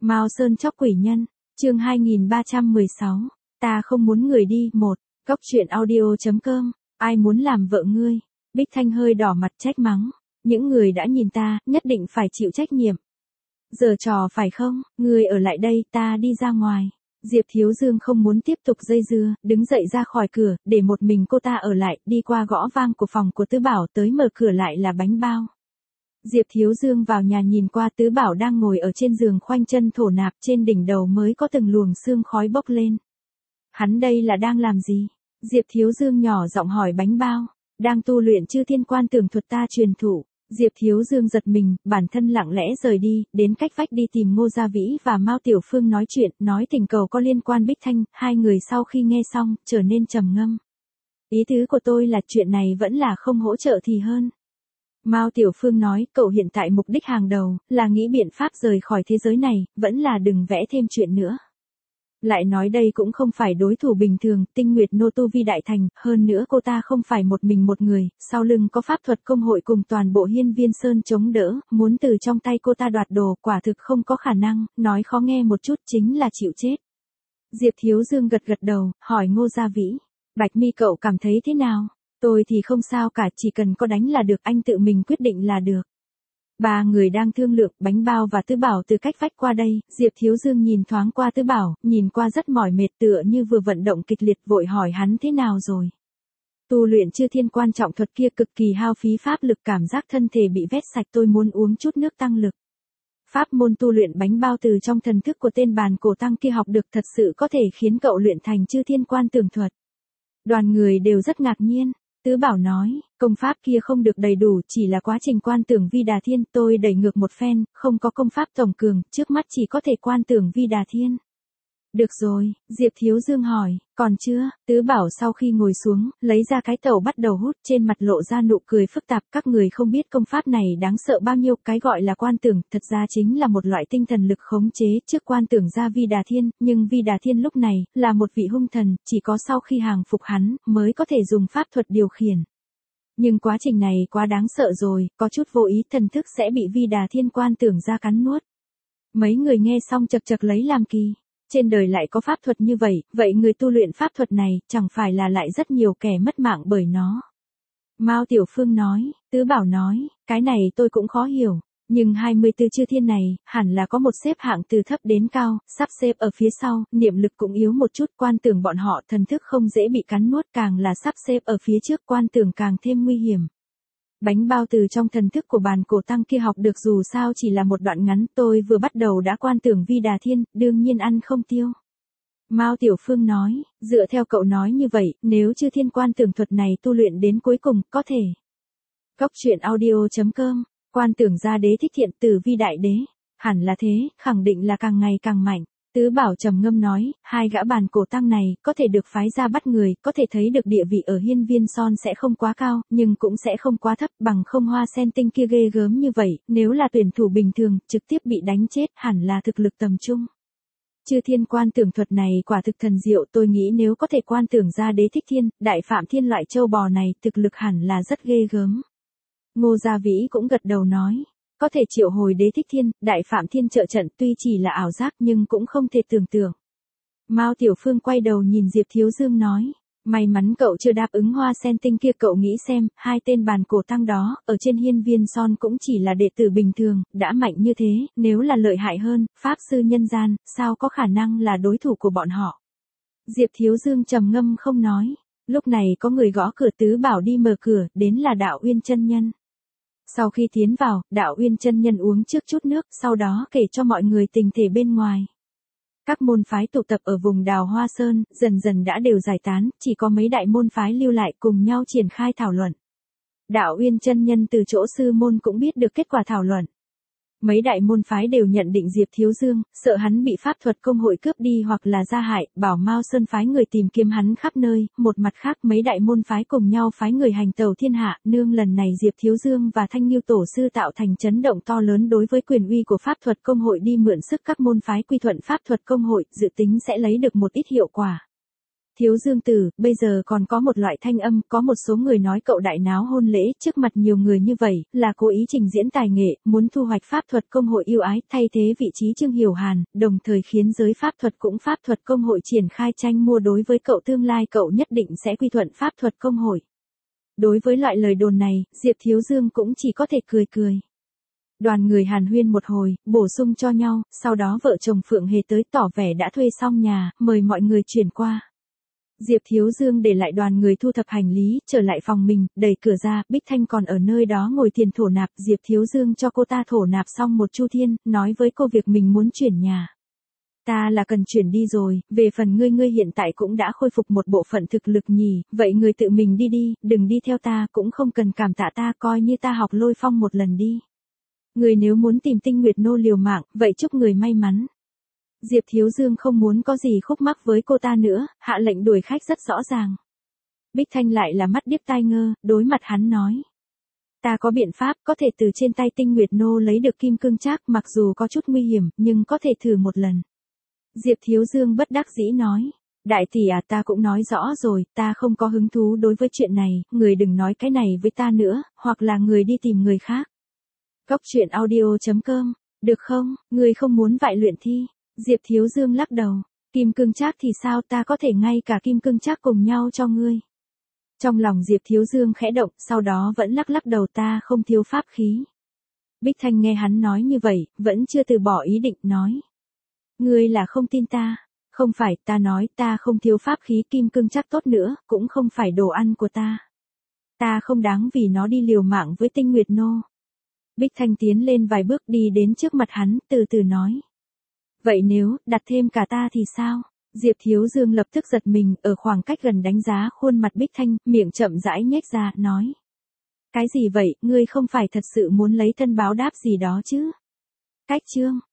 Mao Sơn chóc quỷ nhân, chương 2316, ta không muốn người đi. Một, Cóc truyện audio.com, ai muốn làm vợ ngươi? Bích Thanh hơi đỏ mặt trách mắng, những người đã nhìn ta, nhất định phải chịu trách nhiệm. Giờ trò phải không, ngươi ở lại đây, ta đi ra ngoài. Diệp Thiếu Dương không muốn tiếp tục dây dưa, đứng dậy ra khỏi cửa, để một mình cô ta ở lại, đi qua gõ vang của phòng của Tứ Bảo tới mở cửa lại là Bánh Bao. Diệp Thiếu Dương vào nhà nhìn qua Tứ Bảo đang ngồi ở trên giường khoanh chân thổ nạp, trên đỉnh đầu mới có từng luồng sương khói bốc lên. Hắn đây là đang làm gì? Diệp Thiếu Dương nhỏ giọng hỏi Bánh Bao. Đang tu luyện Chư Thiên Quan Tưởng thuật ta truyền thụ. Diệp Thiếu Dương giật mình, bản thân lặng lẽ rời đi, đến cách vách đi tìm Ngô Gia Vĩ và Mao Tiểu Phương nói chuyện, nói tình cầu có liên quan Bích Thanh. Hai người sau khi nghe xong, trở nên trầm ngâm. Ý tứ của tôi là chuyện này vẫn là không hỗ trợ thì hơn. Mao Tiểu Phương nói, cậu hiện tại mục đích hàng đầu, là nghĩ biện pháp rời khỏi thế giới này, vẫn là đừng vẽ thêm chuyện nữa. Lại nói đây cũng không phải đối thủ bình thường, Tinh Nguyệt Nô tu vi đại thành, hơn nữa cô ta không phải một mình một người, sau lưng có pháp thuật công hội cùng toàn bộ Hiên Viên Sơn chống đỡ, muốn từ trong tay cô ta đoạt đồ, quả thực không có khả năng, nói khó nghe một chút chính là chịu chết. Diệp Thiếu Dương gật gật đầu, hỏi Ngô Gia Vĩ, Bạch Mi cậu cảm thấy thế nào? Tôi thì không sao cả, chỉ cần có đánh là được, anh tự mình quyết định là được. Ba người đang thương lượng, Bánh Bao và Tứ Bảo từ cách vách qua đây, Diệp Thiếu Dương nhìn thoáng qua Tứ Bảo, nhìn qua rất mỏi mệt tựa như vừa vận động kịch liệt, vội hỏi hắn thế nào rồi. Tu luyện Chư Thiên quan trọng thuật kia cực kỳ hao phí pháp lực, cảm giác thân thể bị vét sạch, tôi muốn uống chút nước tăng lực. Pháp môn tu luyện Bánh Bao từ trong thần thức của tên bàn cổ tăng kia học được thật sự có thể khiến cậu luyện thành Chư Thiên quan tưởng thuật. Đoàn người đều rất ngạc nhiên. Tứ Bảo nói, công pháp kia không được đầy đủ, chỉ là quá trình quan tưởng Vi Đà Thiên, tôi đẩy ngược một phen, không có công pháp tổng cường, trước mắt chỉ có thể quan tưởng Vi Đà Thiên. Được rồi, Diệp Thiếu Dương hỏi, còn chưa? Tứ Bảo sau khi ngồi xuống, lấy ra cái tẩu bắt đầu hút, trên mặt lộ ra nụ cười phức tạp, các người không biết công pháp này đáng sợ bao nhiêu, cái gọi là quan tưởng, thật ra chính là một loại tinh thần lực khống chế, trước quan tưởng ra Vi Đà Thiên, nhưng Vi Đà Thiên lúc này, là một vị hung thần, chỉ có sau khi hàng phục hắn, mới có thể dùng pháp thuật điều khiển. Nhưng quá trình này quá đáng sợ rồi, có chút vô ý thần thức sẽ bị Vi Đà Thiên quan tưởng ra cắn nuốt. Mấy người nghe xong chật chật lấy làm kỳ. Trên đời lại có pháp thuật như vậy, vậy người tu luyện pháp thuật này, chẳng phải là lại rất nhiều kẻ mất mạng bởi nó. Mao Tiểu Phương nói, Tứ Bảo nói, cái này tôi cũng khó hiểu, nhưng 24 chư thiên này, hẳn là có một xếp hạng từ thấp đến cao, sắp xếp ở phía sau, niệm lực cũng yếu một chút, quan tưởng bọn họ thần thức không dễ bị cắn nuốt, càng là sắp xếp ở phía trước quan tưởng càng thêm nguy hiểm. Bánh Bao từ trong thần thức của bàn cổ tăng kia học được dù sao chỉ là một đoạn ngắn, tôi vừa bắt đầu đã quan tưởng Vi Đà Thiên, đương nhiên ăn không tiêu. Mao Tiểu Phương nói, dựa theo cậu nói như vậy, nếu Chư Thiên quan tưởng thuật này tu luyện đến cuối cùng, có thể. Cóc truyện audio.com, quan tưởng ra đế thích thiện từ Vi Đại Đế, hẳn là thế, khẳng định là càng ngày càng mạnh. Tứ Bảo trầm ngâm nói, hai gã bàn cổ tăng này, có thể được phái ra bắt người, có thể thấy được địa vị ở Hiên Viên Son sẽ không quá cao, nhưng cũng sẽ không quá thấp, bằng không Hoa Sen Tinh kia ghê gớm như vậy, nếu là tuyển thủ bình thường, trực tiếp bị đánh chết, hẳn là thực lực tầm trung. Chư Thiên quan tưởng thuật này quả thực thần diệu, tôi nghĩ nếu có thể quan tưởng ra đế thích thiên, đại phạm thiên loại châu bò này, thực lực hẳn là rất ghê gớm. Ngô Gia Vĩ cũng gật đầu nói. Có thể triệu hồi đế thích thiên, đại phạm thiên trợ trận tuy chỉ là ảo giác nhưng cũng không thể tưởng tượng. Mao Tiểu Phương quay đầu nhìn Diệp Thiếu Dương nói, may mắn cậu chưa đáp ứng Hoa Sen Tinh kia, cậu nghĩ xem, hai tên bàn cổ tăng đó, ở trên Hiên Viên Son cũng chỉ là đệ tử bình thường, đã mạnh như thế, nếu là lợi hại hơn, pháp sư nhân gian, sao có khả năng là đối thủ của bọn họ. Diệp Thiếu Dương trầm ngâm không nói, lúc này có người gõ cửa. Tứ Bảo đi mở cửa, đến là Đạo Uyên chân nhân. Sau khi tiến vào, Đạo Uyên chân nhân uống trước chút nước, sau đó kể cho mọi người tình thể bên ngoài. Các môn phái tụ tập ở vùng Đào Hoa Sơn, dần dần đã đều giải tán, chỉ có mấy đại môn phái lưu lại cùng nhau triển khai thảo luận. Đạo Uyên chân nhân từ chỗ sư môn cũng biết được kết quả thảo luận. Mấy đại môn phái đều nhận định Diệp Thiếu Dương, sợ hắn bị pháp thuật công hội cướp đi hoặc là gia hại, bảo Mao Sơn phái người tìm kiếm hắn khắp nơi, một mặt khác mấy đại môn phái cùng nhau phái người hành tẩu thiên hạ, nương lần này Diệp Thiếu Dương và Thanh Nghiêu tổ sư tạo thành chấn động to lớn đối với quyền uy của pháp thuật công hội, đi mượn sức các môn phái quy thuận pháp thuật công hội, dự tính sẽ lấy được một ít hiệu quả. Thiếu Dương tử, bây giờ còn có một loại thanh âm, có một số người nói cậu đại náo hôn lễ trước mặt nhiều người như vậy, là cố ý trình diễn tài nghệ, muốn thu hoạch pháp thuật công hội yêu ái, thay thế vị trí Trương Hiểu Hàn, đồng thời khiến giới pháp thuật công hội triển khai tranh mua đối với cậu, tương lai cậu nhất định sẽ quy thuận pháp thuật công hội. Đối với loại lời đồn này, Diệp Thiếu Dương cũng chỉ có thể cười cười. Đoàn người hàn huyên một hồi, bổ sung cho nhau, sau đó vợ chồng Phượng Hề tới tỏ vẻ đã thuê xong nhà, mời mọi người chuyển qua. Diệp Thiếu Dương để lại đoàn người thu thập hành lý, trở lại phòng mình, đẩy cửa ra, Bích Thanh còn ở nơi đó ngồi tiền thổ nạp, Diệp Thiếu Dương cho cô ta thổ nạp xong một chu thiên, nói với cô việc mình muốn chuyển nhà. Ta là cần chuyển đi rồi, về phần ngươi hiện tại cũng đã khôi phục một bộ phận thực lực nhỉ, vậy ngươi tự mình đi đi, đừng đi theo ta, cũng không cần cảm tạ ta, coi như ta học Lôi Phong một lần đi. Người nếu muốn tìm Tinh Nguyệt Nô liều mạng, vậy chúc người may mắn. Diệp Thiếu Dương không muốn có gì khúc mắc với cô ta nữa, hạ lệnh đuổi khách rất rõ ràng. Bích Thanh lại là mắt điếc tai ngơ, đối mặt hắn nói. Ta có biện pháp, có thể từ trên tay Tinh Nguyệt Nô lấy được kim cương trác, mặc dù có chút nguy hiểm, nhưng có thể thử một lần. Diệp Thiếu Dương bất đắc dĩ nói. Đại tỷ à, ta cũng nói rõ rồi, ta không có hứng thú đối với chuyện này, người đừng nói cái này với ta nữa, hoặc là người đi tìm người khác. Góc truyện audio.com, được không, người không muốn vại luyện thi. Diệp Thiếu Dương lắc đầu, kim cương trác thì sao, ta có thể ngay cả kim cương trác cùng nhau cho ngươi. Trong lòng Diệp Thiếu Dương khẽ động, sau đó vẫn lắc đầu, ta không thiếu pháp khí. Bích Thanh nghe hắn nói như vậy, vẫn chưa từ bỏ ý định, nói. Ngươi là không tin ta. Không phải, ta nói ta không thiếu pháp khí, kim cương trác tốt nữa, cũng không phải đồ ăn của ta. Ta không đáng vì nó đi liều mạng với Tinh Nguyệt Nô. Bích Thanh tiến lên vài bước đi đến trước mặt hắn, từ từ nói. Vậy nếu, đặt thêm cả ta thì sao? Diệp Thiếu Dương lập tức giật mình, ở khoảng cách gần đánh giá khuôn mặt Bích Thanh, miệng chậm rãi nhếch ra, nói. Cái gì vậy, ngươi không phải thật sự muốn lấy thân báo đáp gì đó chứ? Cách chương.